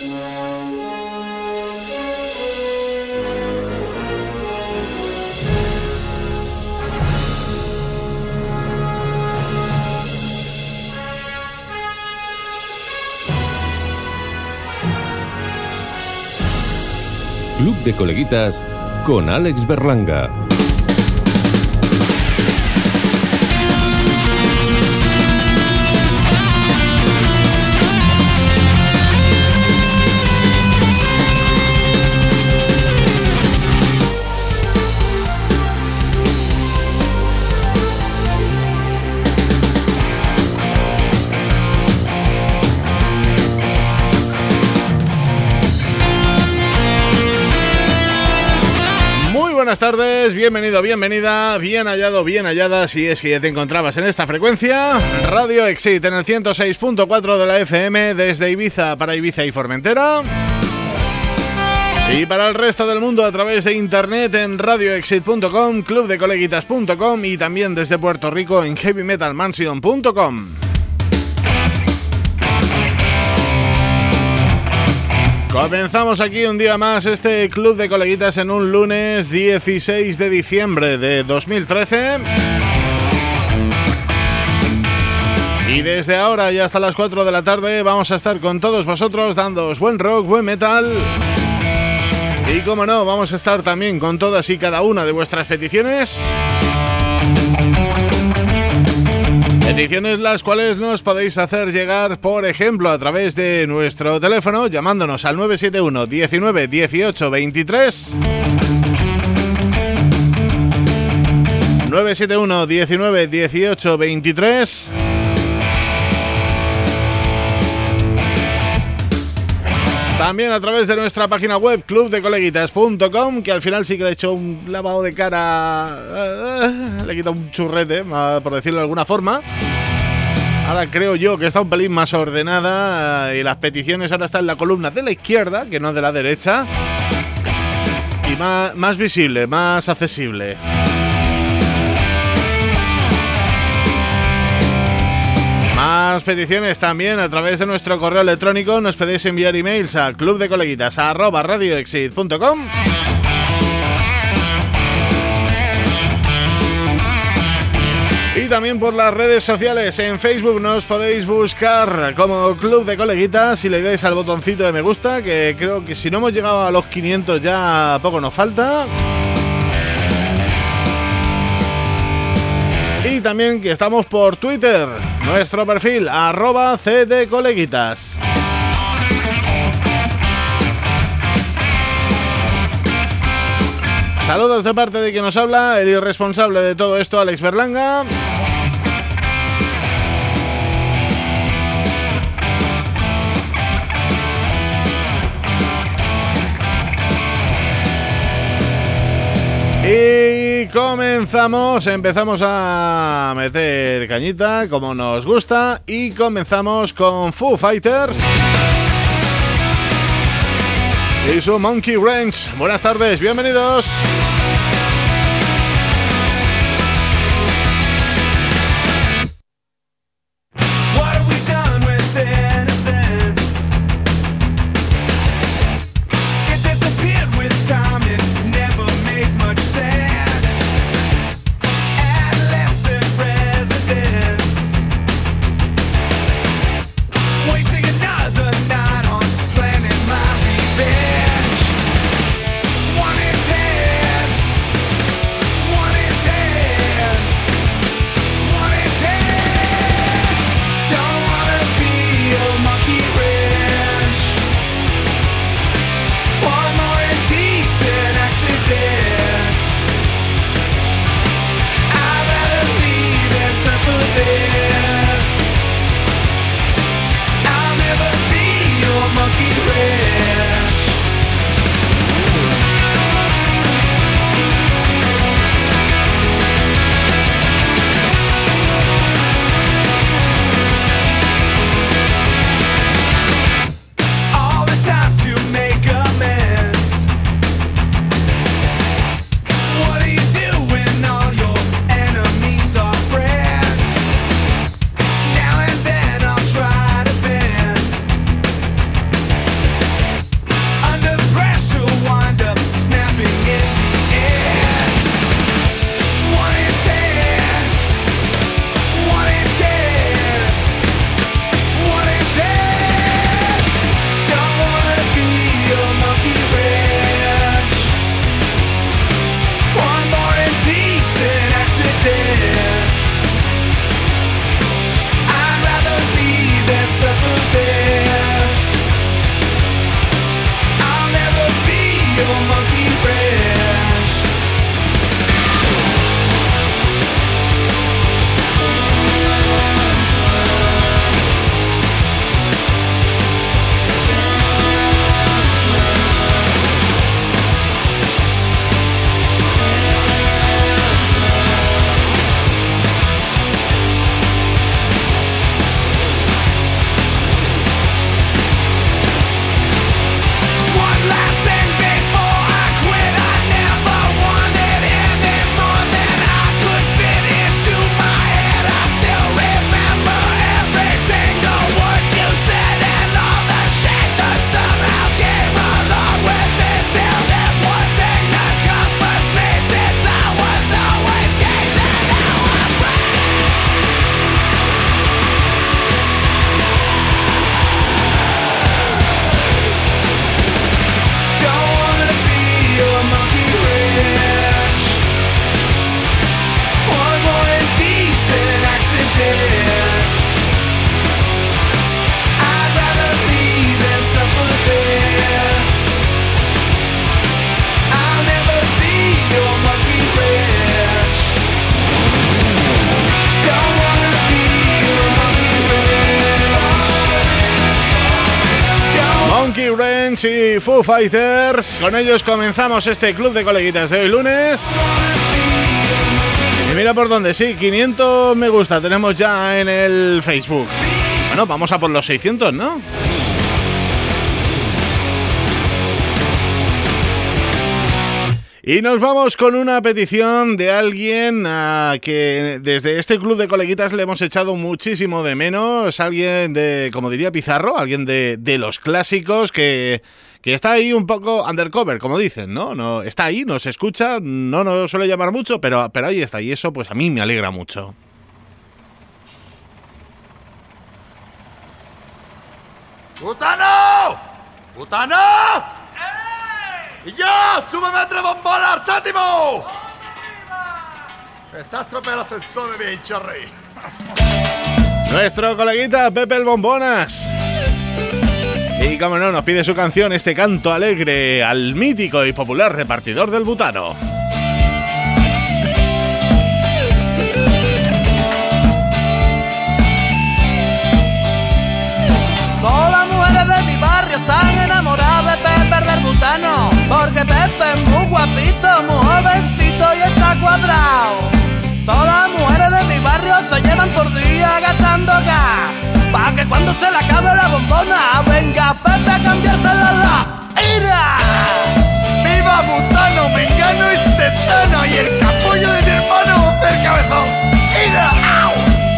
Club de Coleguitas con Alex Berlanga. Buenas tardes, bienvenido, bienvenida, bien hallado, bien hallada, si es que ya te encontrabas en esta frecuencia. Radio Exit en el 106.4 de la FM desde Ibiza para Ibiza y Formentera. Y para el resto del mundo a través de internet en radioexit.com, clubdecoleguitas.com y también desde Puerto Rico en heavymetalmansion.com. Comenzamos aquí un día más este Club de Coleguitas en un lunes 16 de diciembre de 2013. Y desde ahora y hasta las 4 de la tarde vamos a estar con todos vosotros dándoos buen rock, buen metal. Y como no, vamos a estar también con todas y cada una de vuestras peticiones. Peticiones las cuales nos podéis hacer llegar, por ejemplo, a través de nuestro teléfono, llamándonos al 971 19 18 23. 971 19 18 23. También a través de nuestra página web clubdecoleguitas.com, que al final sí que le he hecho un lavado de cara, le he quitado un churrete, por decirlo de alguna forma. Ahora creo yo que está un pelín más ordenada y las peticiones ahora están en la columna de la izquierda, que no de la derecha. Y más visible, más accesible. Más peticiones también a través de nuestro correo electrónico. Nos podéis enviar emails a clubdecoleguitas@radioexit.com. Y también por las redes sociales. En Facebook nos podéis buscar como Club de Coleguitas y le dais al botoncito de me gusta, que creo que si no hemos llegado a los 500 ya poco nos falta. Y también que estamos por Twitter, nuestro perfil @cdcoleguitas. Saludos de parte de quien nos habla, el irresponsable de todo esto, Alex Berlanga. Y empezamos a meter cañita como nos gusta y comenzamos con Foo Fighters y su Monkey Wrench. Buenas tardes, bienvenidos. One in 10 Monkey Ranch y Foo Fighters. Con ellos comenzamos este club de coleguitas de hoy lunes. Y mira por dónde, sí, 500 me gusta tenemos ya en el Facebook. Bueno, vamos a por los 600, ¿no? Y nos vamos con una petición de alguien a que desde este club de coleguitas le hemos echado muchísimo de menos. Alguien de, como diría Pizarro, alguien de los clásicos que está ahí un poco undercover, como dicen, ¿no? No está ahí, nos escucha, no nos suele llamar mucho, pero ahí está. Y eso pues a mí me alegra mucho. ¡Butano! ¡Butano! ¡Y yo! ¡Súbeme a 3 bombonas al séptimo! ¡Que se ha estropeado el ascensor, mi bicho rey! Nuestro coleguita Pepe el Bombonas. Y como no, nos pide su canción, este canto alegre al mítico y popular repartidor del butano. Todas las mujeres de mi barrio están enamoradas de Pepe del butano, porque Pepe es muy guapito, muy jovencito y está cuadrado. Todas las mujeres de mi barrio se llevan por día gastando gas, pa' que cuando se le acabe la bombona venga Pepe a cambiarse la ira. ¡Viva Butano, Mengano y Setano! Y el capullo de mi hermano del cabezón. ¡Ira! ¡Au!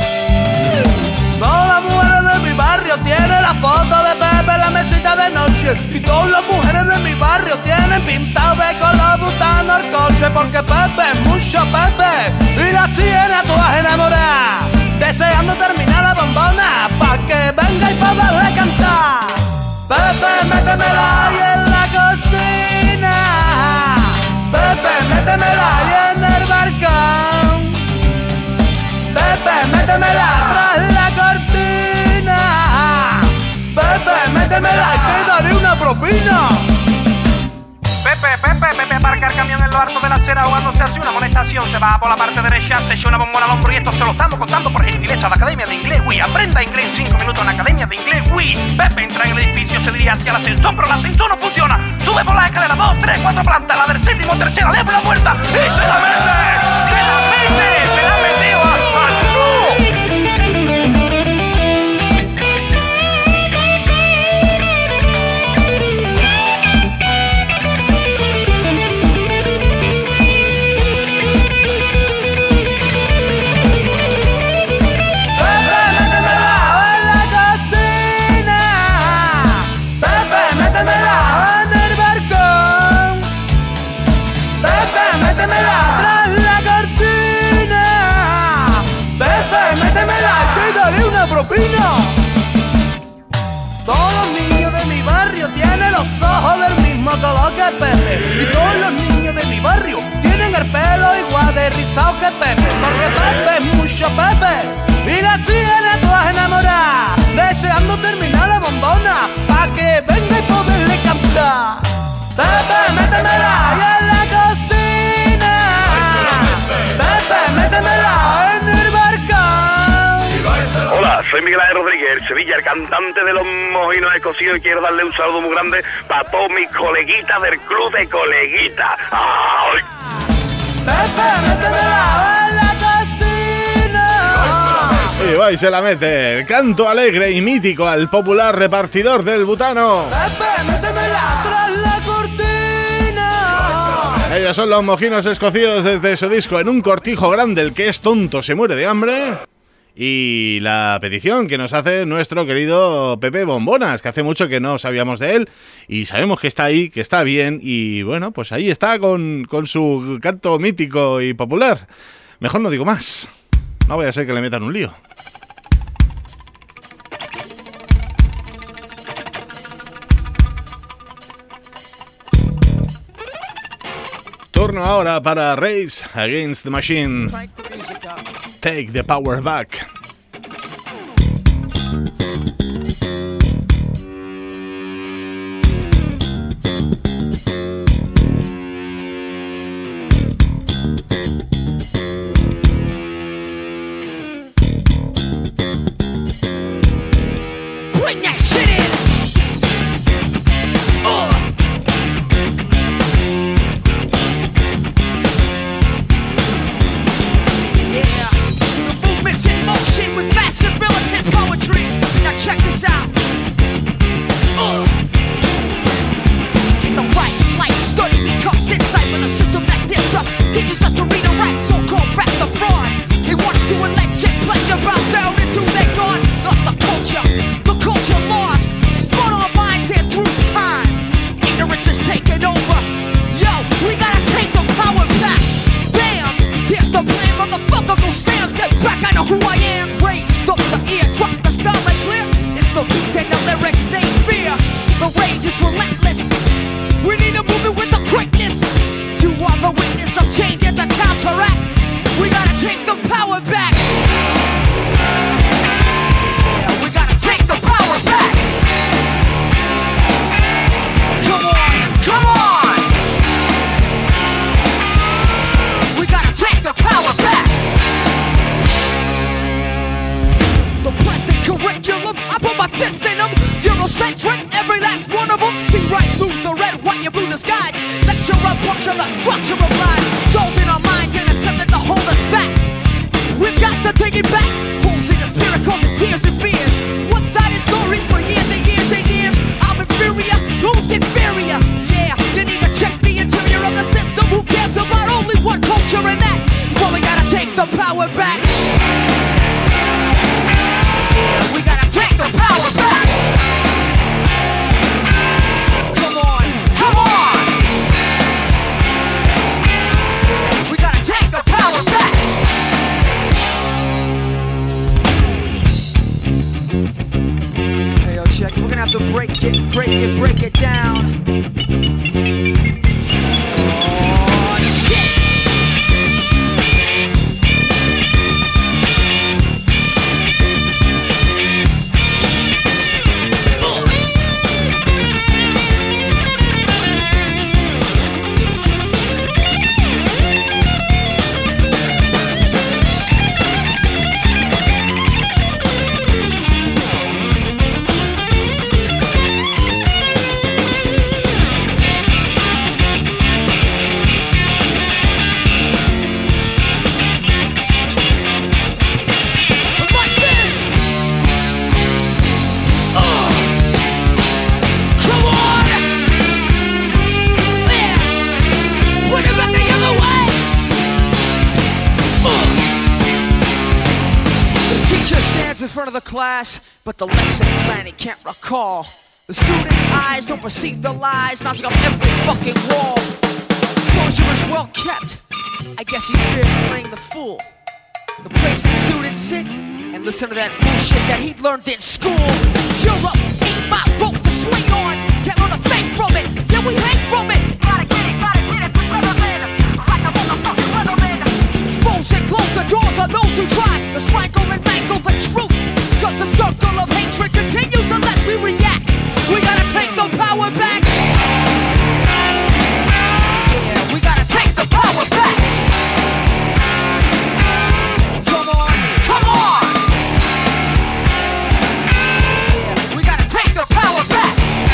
Todas las mujeres de mi barrio tienen la foto de Pepe en la mesita de noche, y todas las mujeres de mi barrio tienen pintado de color butano el coche, porque Pepe es mucho Pepe y las tiene a todas enamoradas, deseando terminar la bombona pa' que venga y poderle cantar. Pepe, métemela ahí en la cocina, Pepe, métemela ahí en el balcón, Pepe, métemela tras la cortina, Pepe, métemela y te daré una propina. Pepe aparca el camión en lo alto de la acera o cuando se hace una amonestación se va por la parte derecha, se echa una bombona al hombro y esto se lo estamos contando por gentileza. La Academia de Inglés Wii, aprenda inglés en 5 minutos en la Academia de Inglés Wii. Pepe entra en el edificio, se dirige hacia el ascensor, pero el ascensor no funciona. Sube por la escalera 2, 3, 4 plantas, la del séptimo, tercera, le abre la puerta y se la mete. ¡Se la mete! ¡Se la ha metido al Todos los niños de mi barrio tienen los ojos del mismo color que Pepe, y todos los niños de mi barrio tienen el pelo igual de rizado que Pepe, porque Pepe es mucho Pepe y las tiene todas enamoradas, deseando terminar la bombona pa' que venga y poderle cantar. Pepe, métemela ahí en la cocina, Pepe, métemela en el balcón. Hola, soy Miguel Ángel Rodríguez, el Sevilla, el cantante de los mojinos escocidos, y quiero darle un saludo muy grande para todos mis coleguitas del club de coleguitas. ¡Ay! Pepe, métemela en la cocina. Y va y se la mete, el canto alegre y mítico al popular repartidor del butano. Pepe, métemela tras la cortina. Ellos son los mojinos escocidos desde su disco En un cortijo grande, el que es tonto se muere de hambre. Y la petición que nos hace nuestro querido Pepe Bombonas, que hace mucho que no sabíamos de él y sabemos que está ahí, que está bien, y bueno, pues ahí está con su canto mítico y popular. Mejor no digo más, no vaya a ser que le metan un lío. Turno ahora para Race Against the Machine. Take the power back. Bring that shit in. them, I put my fist in them. Eurocentric, every last one of them. See right through the red, white, and blue disguise. Lecture a bunch of the structure of life. Dove in our minds and attempted to hold us back. We've got to take it back. Holes in the spirit causing tears and fears. One-sided stories for years and years and years. I'm inferior, who's inferior? Yeah, you need to check the interior of the system. Who cares about only one culture and that? So we gotta take the power back. We gotta take the power back. Come on, come on. We gotta take the power back. Hey, yo, check. We're gonna have to break it down. Oh, shit. In front of the class, but the lesson plan he can't recall. The students' eyes don't perceive the lies mounting on every fucking wall. Closure is well kept. I guess he fears playing the fool. The place that students sit and listen to that bullshit that he learned in school. Europe ain't my rope to swing on. Can't learn a thing from it. Yeah, we hang from it. Gotta get it, weatherman. Like a motherfucking weatherman. Expose and close the doors on those who try to strangle and mangle the truth. Cause the circle of hatred continues unless we react. We gotta take the power back. Yeah, we gotta take the power back. Come on, come on. Yeah, we gotta take the power back.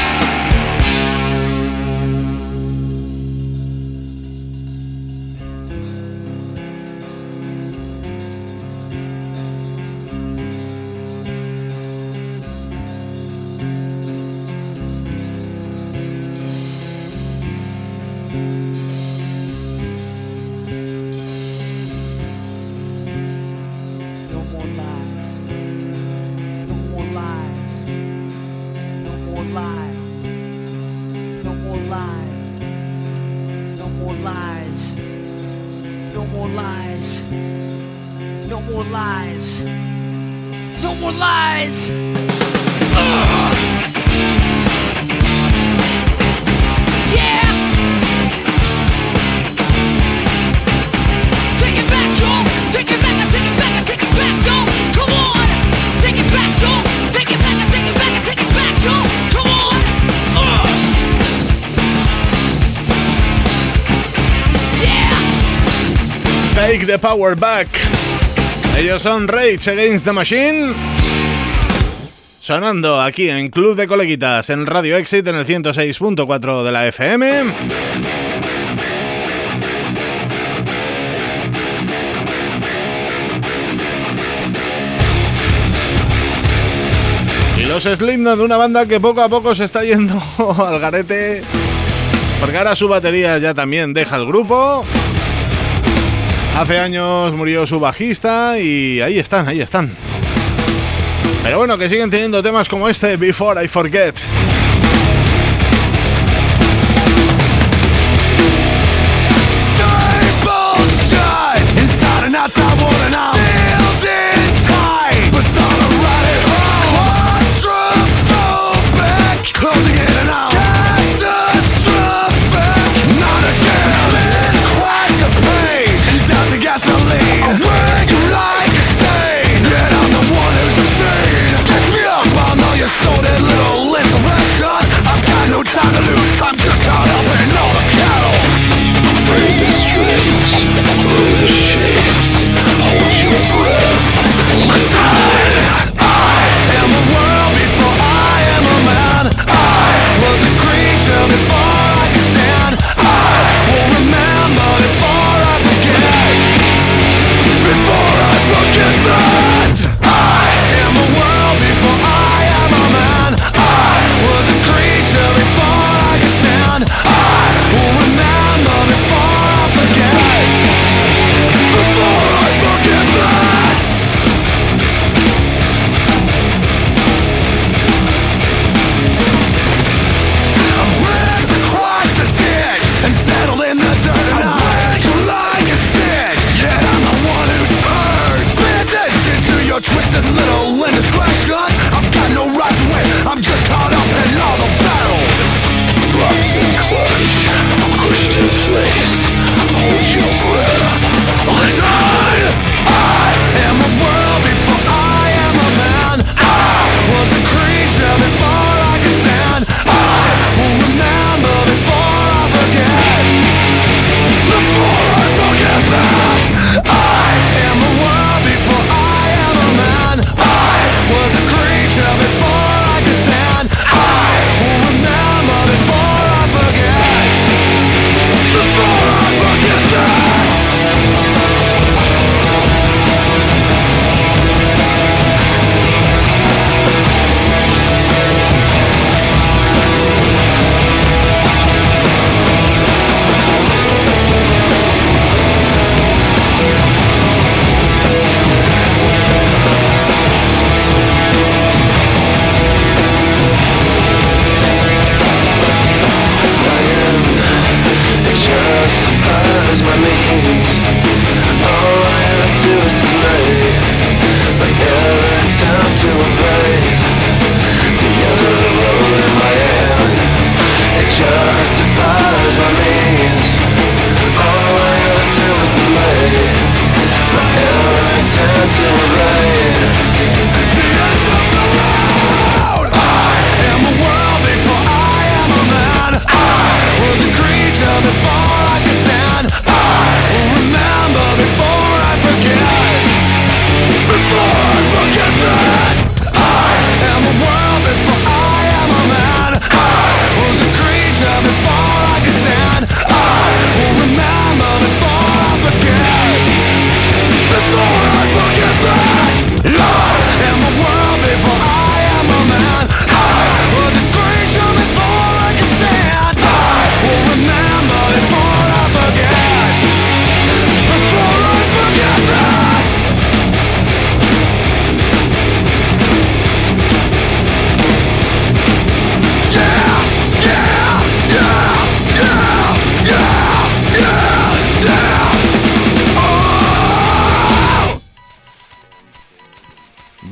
Take the power back. Ellos son Rage Against the Machine. Sonando aquí en Club de Coleguitas en Radio Exit en el 106.4 de la FM. Y los Slipknot, una banda que poco a poco se está yendo al garete, porque ahora su batería ya también deja el grupo. Hace años murió su bajista y ahí están, ahí están. Pero bueno, que siguen teniendo temas como este, Before I Forget. So that little list of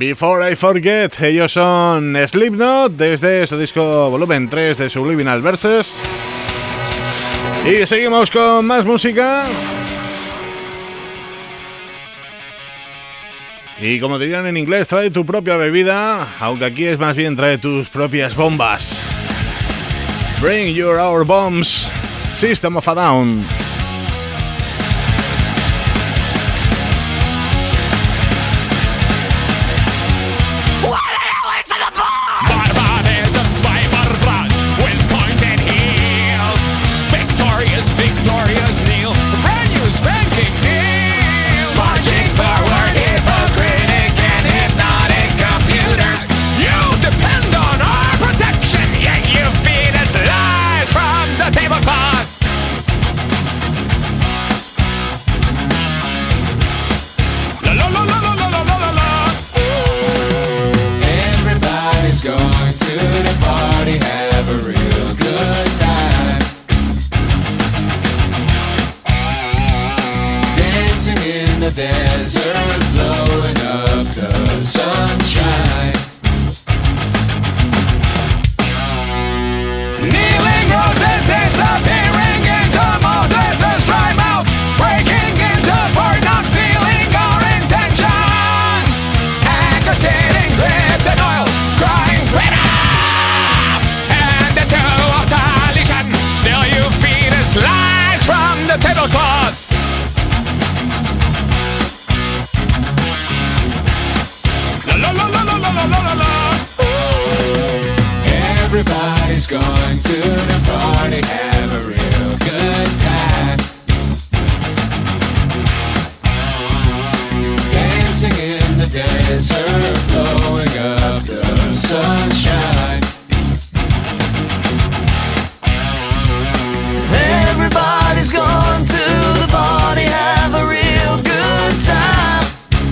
Before I Forget. Ellos son Slipknot desde su disco volumen 3 de Subliminal Verses. Y seguimos con más música. Y como dirían en inglés, trae tu propia bebida, aunque aquí es más bien trae tus propias bombas. Bring your our bombs. System of a Down. Victorious Neil, brand new spanking deal. Marching forward, hypocritic and hypnotic computers. You depend on our protection, yet you feed us lies from the tablecloth. La la la la la la la la la. Everybody's going to the party, have a real good time. In the desert, blowing up the sunshine. Kneeling roses disappearing into Moses' dry mouth, breaking into Fort Knox, stealing our intentions. Anchor sitting gripped in oil, crying freedom and the two of salvation. Still you feed us lies from the tablecloth. La la la la la la la la. Everybody's going to the party, have a real good time. Dancing in the desert, blowing up the sunshine. Everybody's going to the party, have a real good time.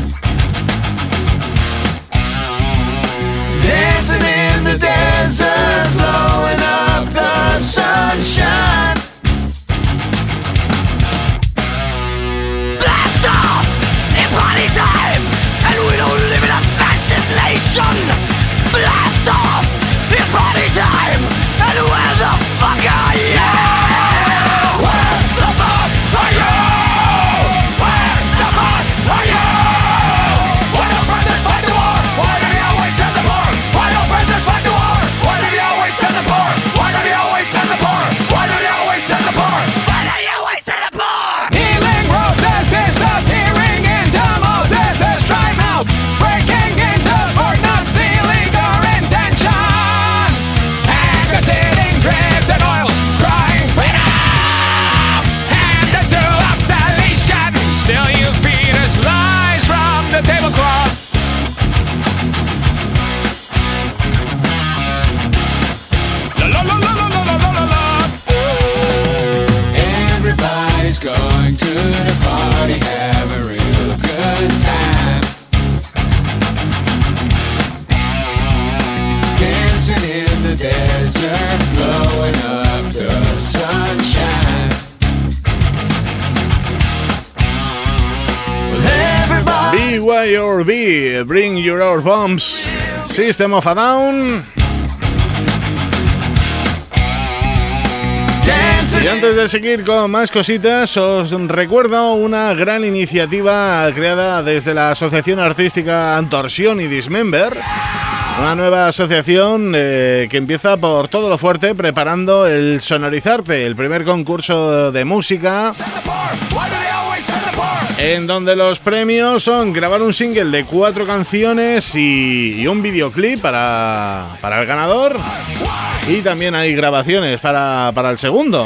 Dancing in the desert, blowing up the sunshine. Blast off! It's party time! And we don't live in a fascist nation! Blast off! It's party time! And where the fuck are you? Where the fuck are you? Where the fuck are you? Why don't brothers fight the war? Why do they always send the poor? Why don't brothers fight the war? Why do they always send the poor? Why do they always send the poor? Why do they always send the poor? Why do they always send the poor? Healing roses disappearing into Moses' dry mouth, breaking into Fort Knox, stealing our intentions. Anchor sitting dripped in oil, crying freedom and the two of salvation. Still you feed us lies from the tablecloth. La la la la la la la la la. Everybody's going to the party, have a real good time. Dancing in the desert, blowing up the sunshine. BYOB, Bring Your Our Bombs, System of a Down. Y antes de seguir con más cositas, os recuerdo una gran iniciativa creada desde la Asociación Artística Antorsión y Dismember. Una nueva asociación que empieza por todo lo fuerte preparando el Sonorizarte, el primer concurso de música, en donde los premios son grabar un single de 4 canciones y un videoclip para el ganador. Y también hay grabaciones para el segundo.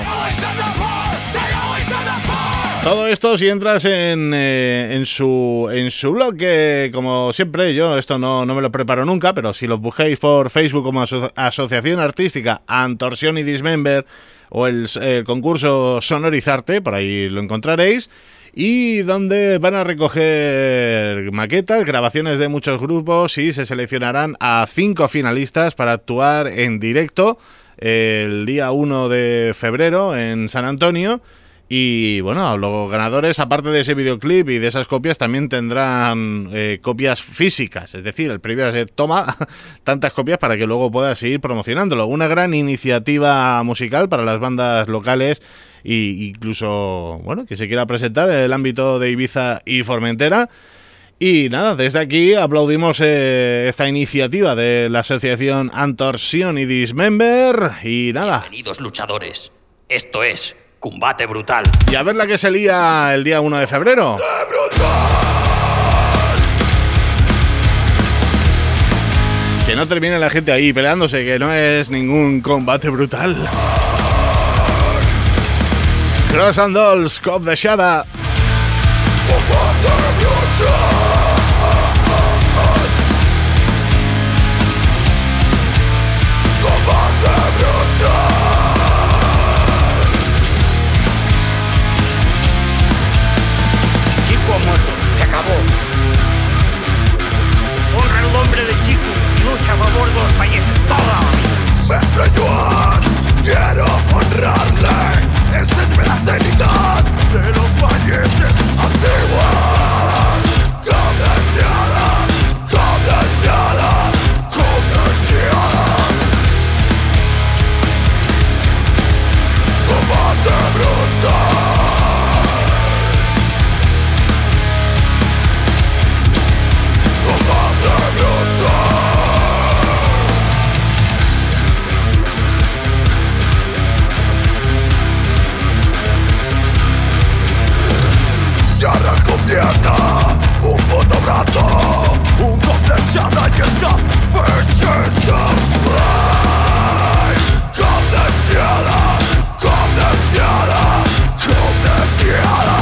Todo esto si entras en su blog, que como siempre yo esto no me lo preparo nunca, pero si lo busquéis por Facebook como Asociación Artística Antorsión y Dismember o el concurso Sonorizarte, por ahí lo encontraréis. Y donde van a recoger maquetas, grabaciones de muchos grupos y se seleccionarán a 5 finalistas para actuar en directo el día 1 de febrero en San Antonio. Y bueno, los ganadores, aparte de ese videoclip y de esas copias, también tendrán copias físicas. Es decir, el premio va a ser toma tantas copias para que luego puedas seguir promocionándolo. Una gran iniciativa musical para las bandas locales e incluso, bueno, que se quiera presentar en el ámbito de Ibiza y Formentera. Y nada, desde aquí aplaudimos esta iniciativa de la asociación Antorsion y Dismember. Y nada. Bienvenidos, luchadores. Esto es Combate Brutal. Y a ver la que se lía el día 1 de febrero. Que no termine la gente ahí peleándose, que no es ningún combate brutal. Cross and Dolls, Cop the Shadow. Chico muerto, se acabó. Honra el nombre de Chico y lucha a favor de los países toda la vida. Mestre Yuan, quiero honrarle. Enséñame las técnicas de los países antiguos. Condenciada, condenciada, condenciada. Combate brutal. Y arranco pierna, un puto brazo, un condenseada y esta Condenciada, condenciada, condenciada.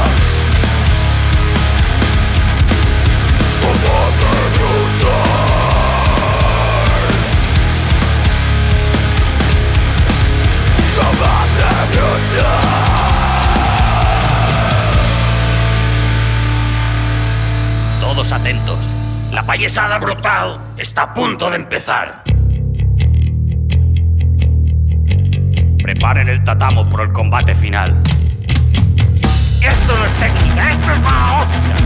Combate brutal. Combate brutal. Todos atentos. La payasada brutal está a punto de empezar. Preparen el tatamo por el combate final. Esto no es técnica, esto es mala hostia.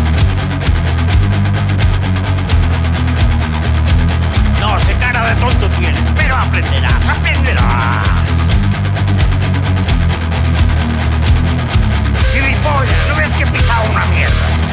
No sé cara de tonto tienes, pero aprenderás, aprenderás. Gilipollas, ¿no ves que he pisado una mierda?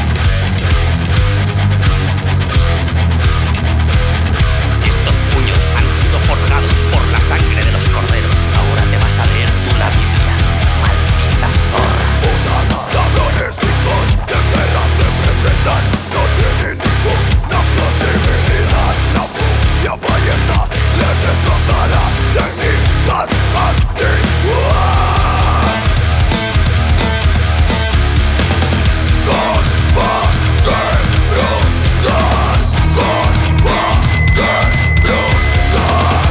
Han sido forjados por la sangre de los corderos. Ahora te vas a leer tú la Biblia, maldita zorra. Putas, cabrones, hijos de perra se presentan. No tienen ninguna posibilidad. La furia payasa les destrozará. Técnicas antiguas. Combate brutal. Combate brutal.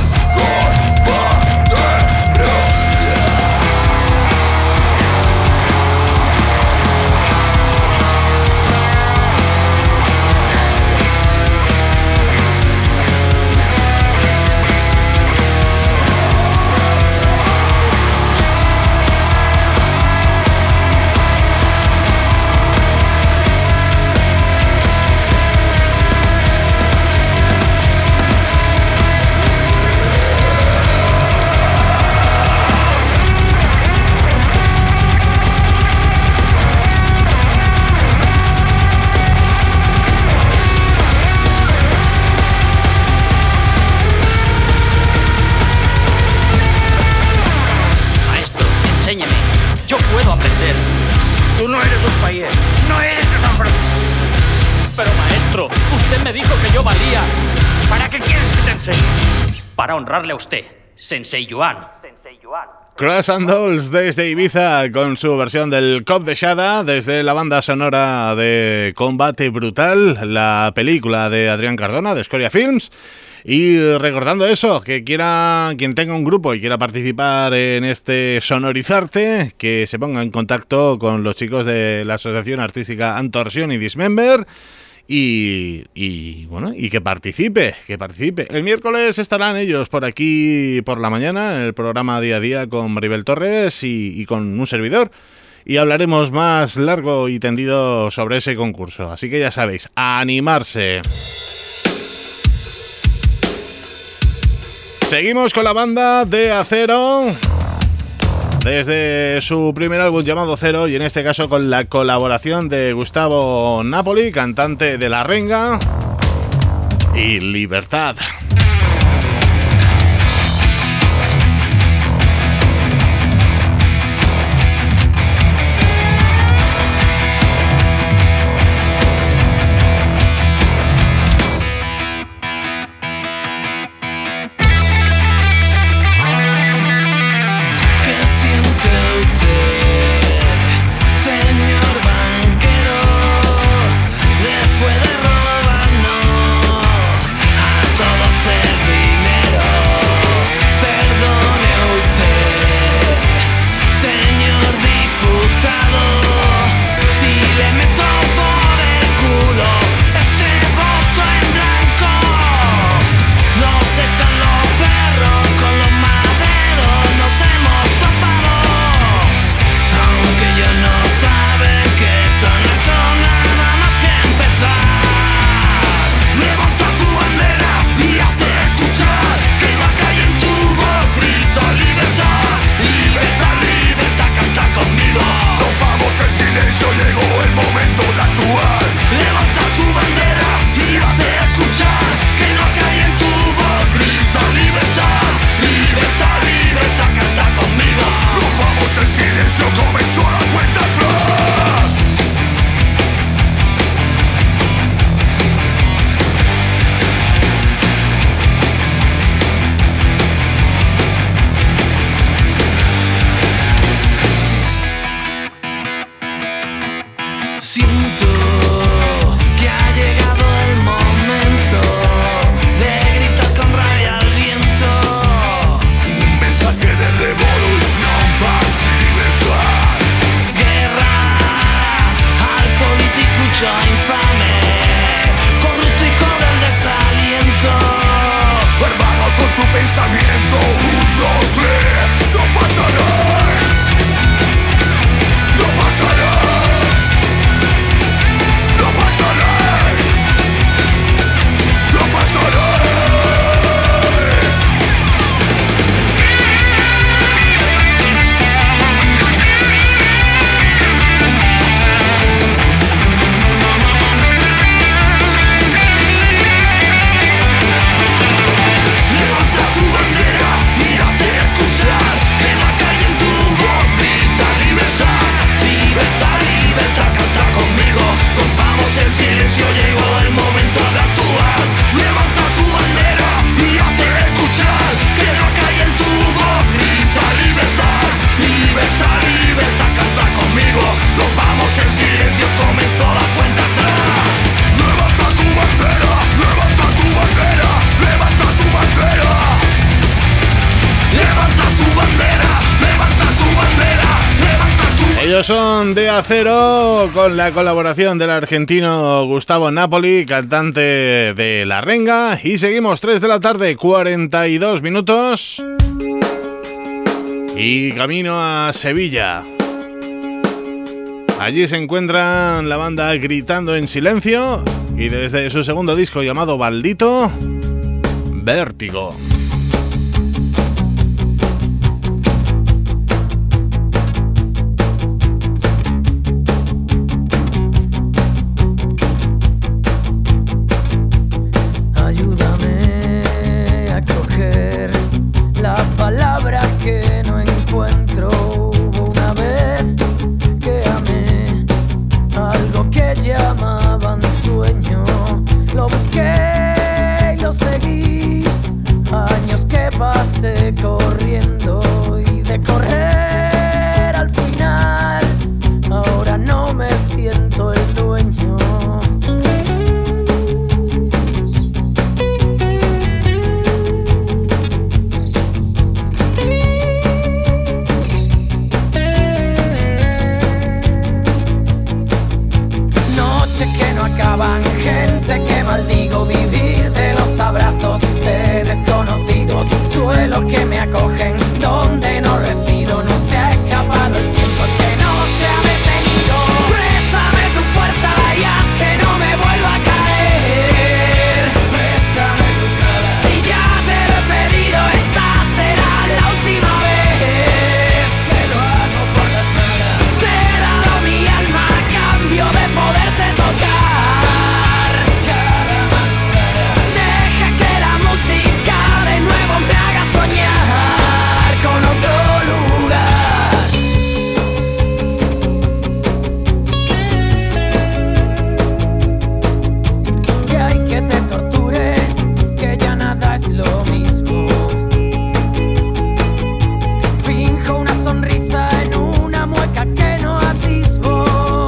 Maestro, enséñeme. Yo puedo aprender. Tú no eres un payer, no eres de San Francisco. Pero maestro, usted me dijo que yo valía. ¿Para qué quieres que te enseñe? Para honrarle a usted, Sensei Yuan. Sensei Yuan. Cross and Dolls desde Ibiza con su versión del Cop de Shada desde la banda sonora de Combate Brutal, la película de Adrián Cardona de Escoria Films. Y recordando eso, que quien tenga un grupo y quiera participar en este Sonorizarte, que se ponga en contacto con los chicos de la Asociación Artística Antorsion y Dismember. y bueno, y que participe. El miércoles estarán ellos por aquí por la mañana en el programa Día a Día con Maribel Torres y con un servidor. Y hablaremos más largo y tendido sobre ese concurso. Así que ya sabéis, a animarse. Seguimos con la banda de Acero. Desde su primer álbum llamado Cero, y en este caso con la colaboración de Gustavo Napoli, cantante de La Renga y Libertad. Son de Acero con la colaboración del argentino Gustavo Napoli, cantante de La Renga, y seguimos 3 de la tarde, 42 minutos y camino a Sevilla. Allí se encuentran la banda Gritando en Silencio y desde su segundo disco llamado Baldito, Vértigo. Lo busqué y lo seguí. desconocidos, suelos que me acogen, donde no resido, no se ha escapado el tiempo que no se ha detenido. Préstame tu fuerza y haz que no me vuelva a caer. Préstame tus alas. Si ya te lo he pedido, esta será la última vez que lo hago por las malas. Te he dado mi alma a cambio de poderte tocar cada madrugada. Deja que la música de nuevo me haga soñar con otro lugar. Que hay que te torture, que ya nada es lo mismo. Finjo una sonrisa en una mueca que no atisbo.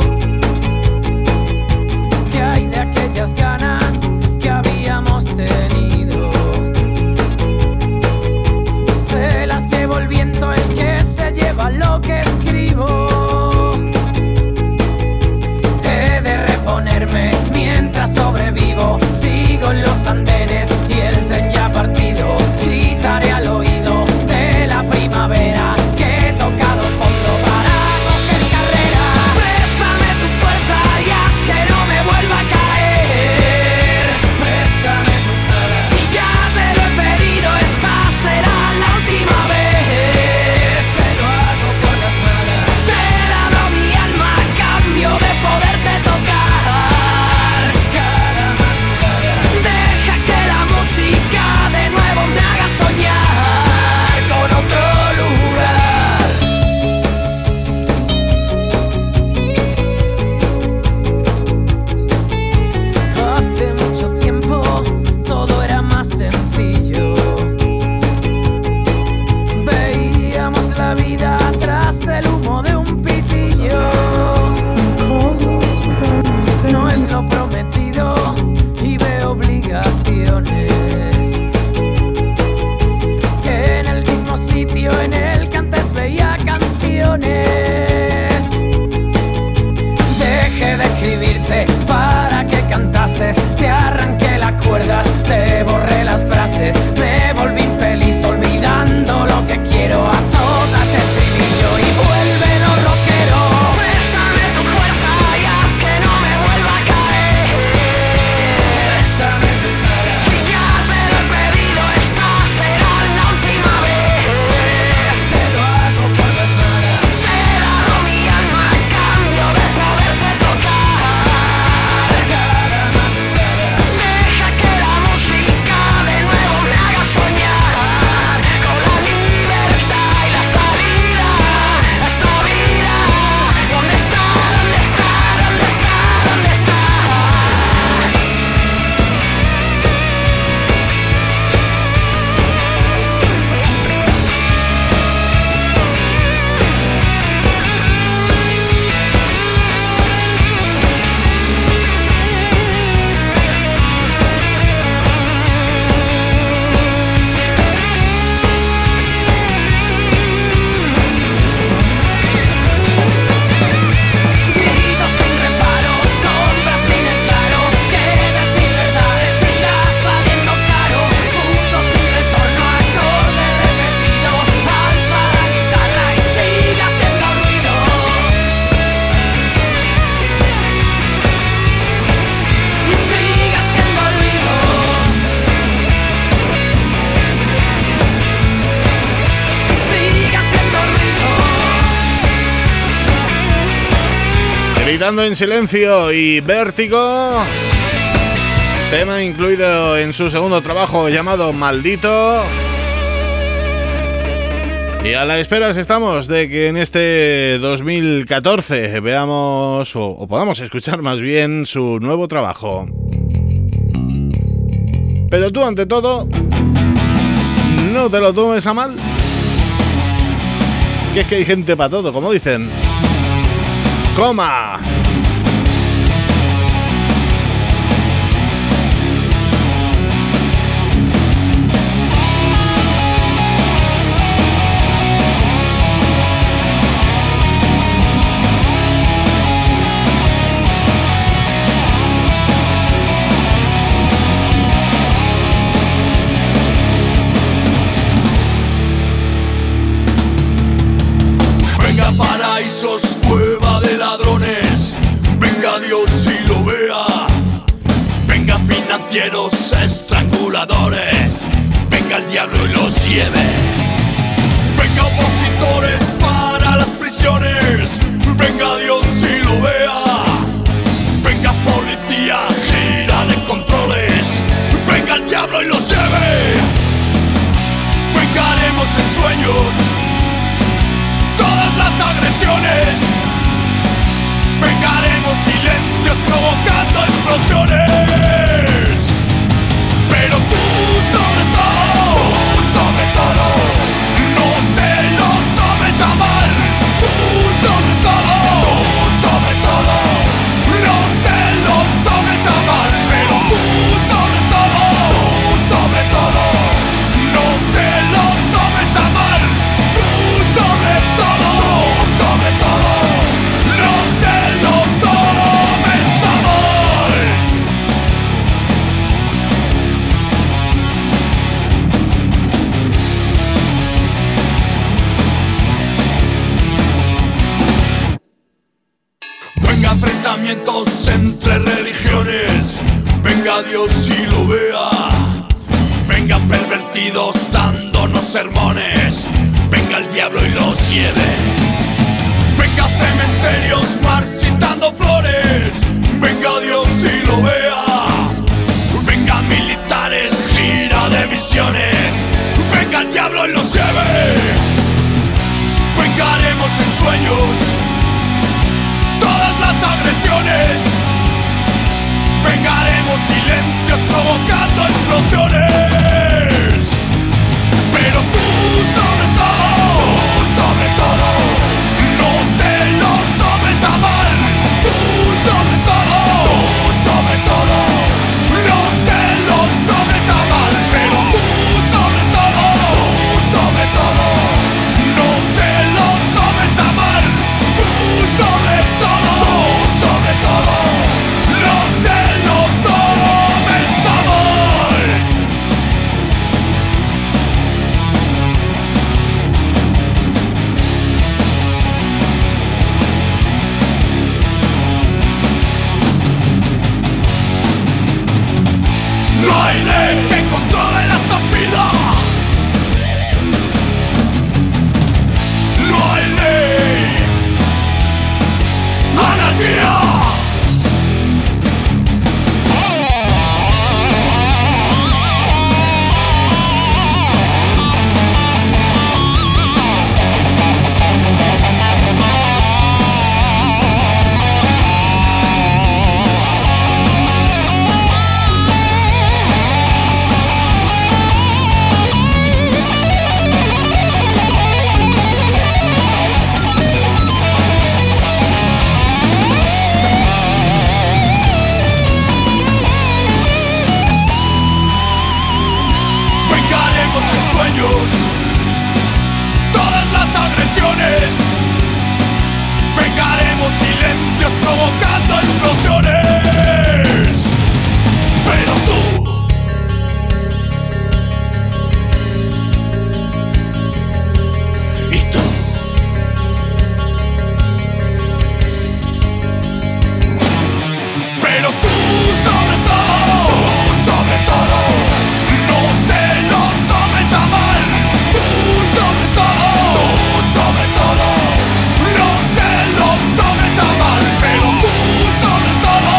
Que hay de aquellas ganas que habíamos tenido. Se las llevo el viento, el que se lleva lo que escribo. He de reponerme mientras sobrevivo. Sigo en los andenes y el tren ya ha partido. Gritaré al oído de la primavera que he tocado fondo para coger carrera. Préstame tu fuerza y haz que no me vuelva a caer. Préstame tus alas. Si ya te lo he pedido, esta será la última vez que lo hago por las malas. Te he dado mi alma a cambio de poderte tocar cada madrugada. Deja que la música de nuevo me haga soñar con otro lugar. Hace mucho tiempo todo era más sencillo. Veíamos la vida tras el humo de un pitillo. No es lo prometido y veo obligaciones en el mismo sitio en el que antes veía canciones. Dejé de escribirte para que cantases, te arranqué las cuerdas, te borré las frases, me volví infeliz olvidando lo que quiero. Azótate el estribillo y vuélvelo rockero. Préstame tu fuerza y haz que no me vuelva a caer. Préstame tus alas. Si ya te lo he pedido, esta será la última vez que lo hago por las malas. Te he dado mi alma a cambio de poderte tocar cada madrugada. Deja que la música de nuevo me haga soñar con la libertad y la salida. Esta vida, ¿dónde está? ¿Dónde está? ¿Dónde está? ¿Dónde está? Gritos sin reparo, sombras sin el claro, que decir verdades siga saliendo caro. Punto sin retorno, acorde repetido, alza la guitarra y sigue haciendo ruido. Y sigue haciendo ruido. Y sigue haciendo ruido. Gritando en silencio y Vértigo, tema incluido en su segundo trabajo llamado Maldito. Y a la espera estamos de que en este 2014 veamos o podamos escuchar más bien su nuevo trabajo. Pero tú, ante todo, no te lo tomes a mal, que es que hay gente para todo, como dicen. ¡Coma! caballeros estranguladores, venga el diablo y los lleve. Venga opositores para las prisiones, venga Dios y lo vea. Venga policía, gira de controles, venga el diablo y los lleve. Vengaremos en sueños todas las agresiones, vengaremos silencios provocando explosiones. Pero tú sobre todo, no te lo tomes a mal. Tú sobre todo, no te lo tomes a mal. Pero tú sobre todo, no te lo tomes a mal. Tú sobre todo, no te lo tomes a mal. Venga enfrentamientos entre religiones, venga Dios y lo vea. Venga pervertidos dándonos sermones, venga el diablo y los lleve. Venga cementerios marchitando flores, venga Dios y lo vea. Venga militares, gira de misiones, venga el diablo y los lleve. Vengaremos en sueños todas las agresiones, vengaremos silencios provocando explosiones. Pero tú sobre todo, no te lo tomes a mal. Tú sobre todo, no te lo tomes a mal. Pero tú sobre todo, no te lo tomes a mal. Tú sobre todo, no te lo tomes a mal. No hay ley que controle la estampida. No hay ley. Anarquía. Vengaremos en sueños todas las agresiones, vengaremos silencios provocando explosiones. Pero tú y tú, pero tú sobre todo, no te lo tomes a mal. Tú sobre todo, no te lo tomes a mal. Pero tú sobre todo,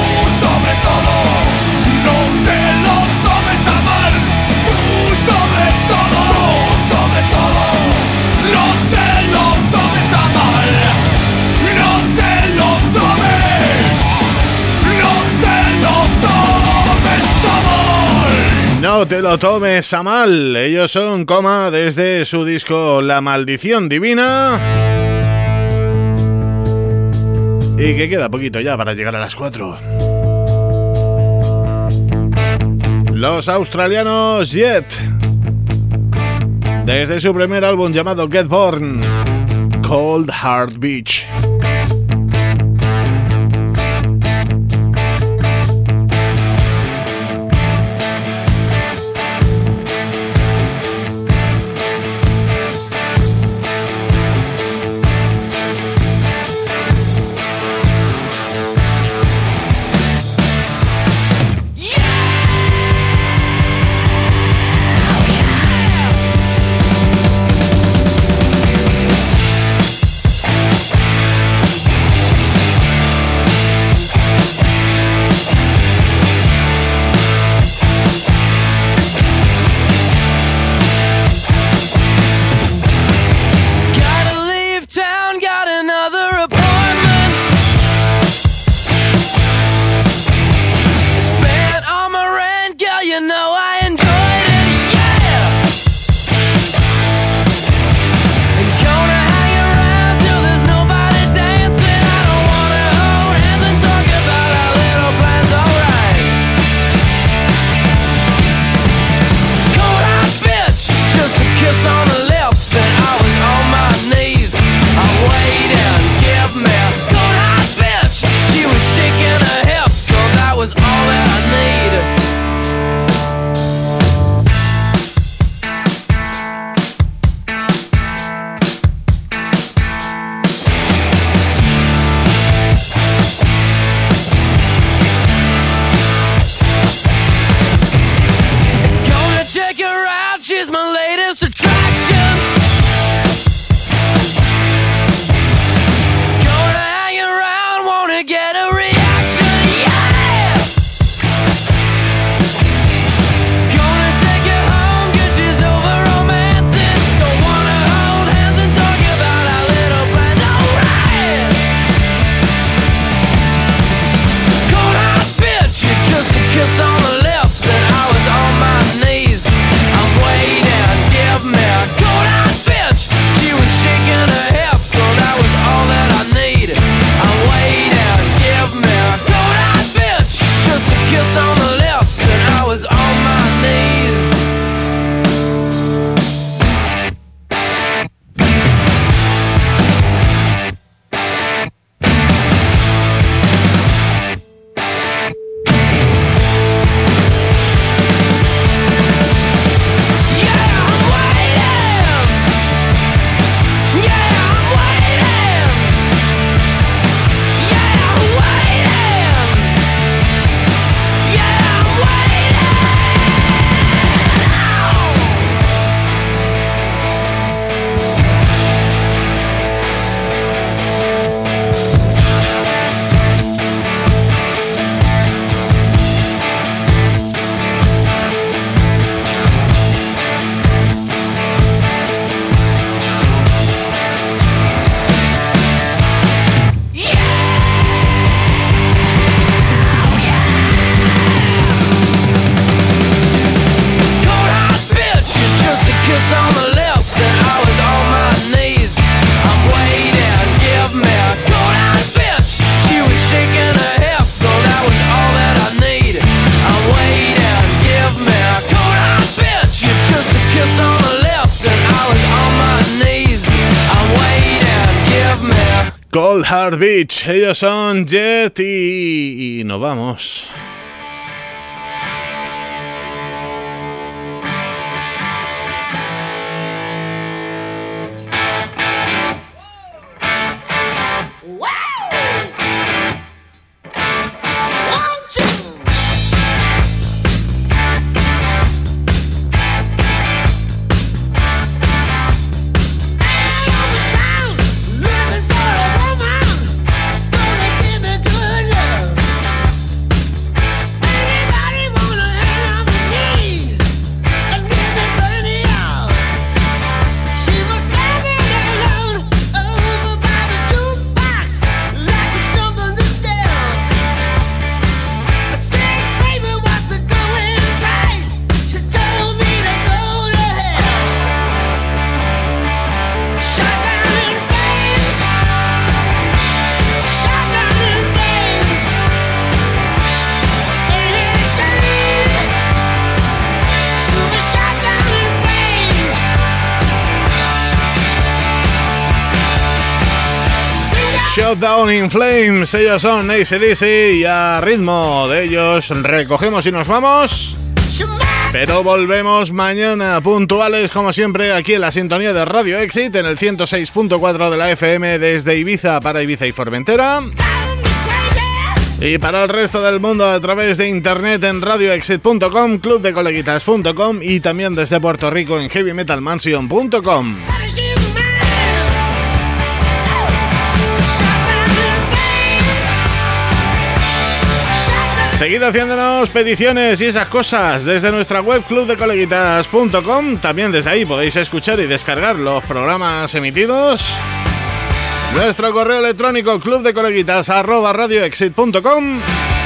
no te lo tomes a mal. Tú sobre todo, no te lo tomes a mal. No te lo tomes, no te lo tomes a mal. No te lo tomes a mal. Ellos son Coma desde su disco La Maldición Divina. Y que queda poquito ya para llegar a las 4. Los australianos Jet, desde su primer álbum llamado Get Born, Cold Heart Beach. Yeah! kiss on the lips and I was on my knees. I'm waiting, give me a cold out bitch. She was shaking her hips, so that was all that I need. I'm waiting, give me a cold out bitch. You just a kiss on the lips and I was on my knees. I'm waiting, give me. Cold Hard Beach, ellos son Jet y nos vamos. Shutdown in Flames, ellos son AC/DC y a ritmo de ellos recogemos y nos vamos. Pero volvemos mañana puntuales como siempre aquí en la sintonía de Radio Exit en el 106.4 de la FM desde Ibiza para Ibiza y Formentera. Y para el resto del mundo a través de internet en radioexit.com, clubdecoleguitas.com y también desde Puerto Rico en heavymetalmansion.com. Seguid haciéndonos peticiones y esas cosas desde nuestra web clubdecoleguitas.com. También desde ahí podéis escuchar y descargar los programas emitidos. Nuestro correo electrónico clubdecoleguitas@radioexit.com.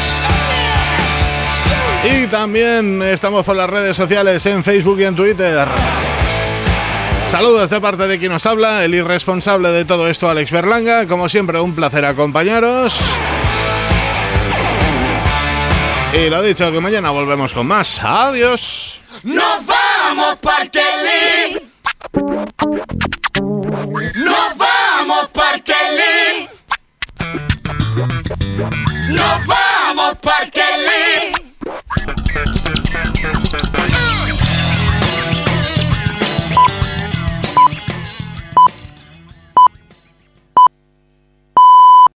Y también estamos por las redes sociales en Facebook y en Twitter. Saludos de parte de quien nos habla, el irresponsable de todo esto, Alex Berlanga. Como siempre, un placer acompañaros. Y lo dicho, que mañana volvemos con más. Adiós. Nos vamos Parkelly. Nos vamos Parkelly. Nos vamos Parkelly.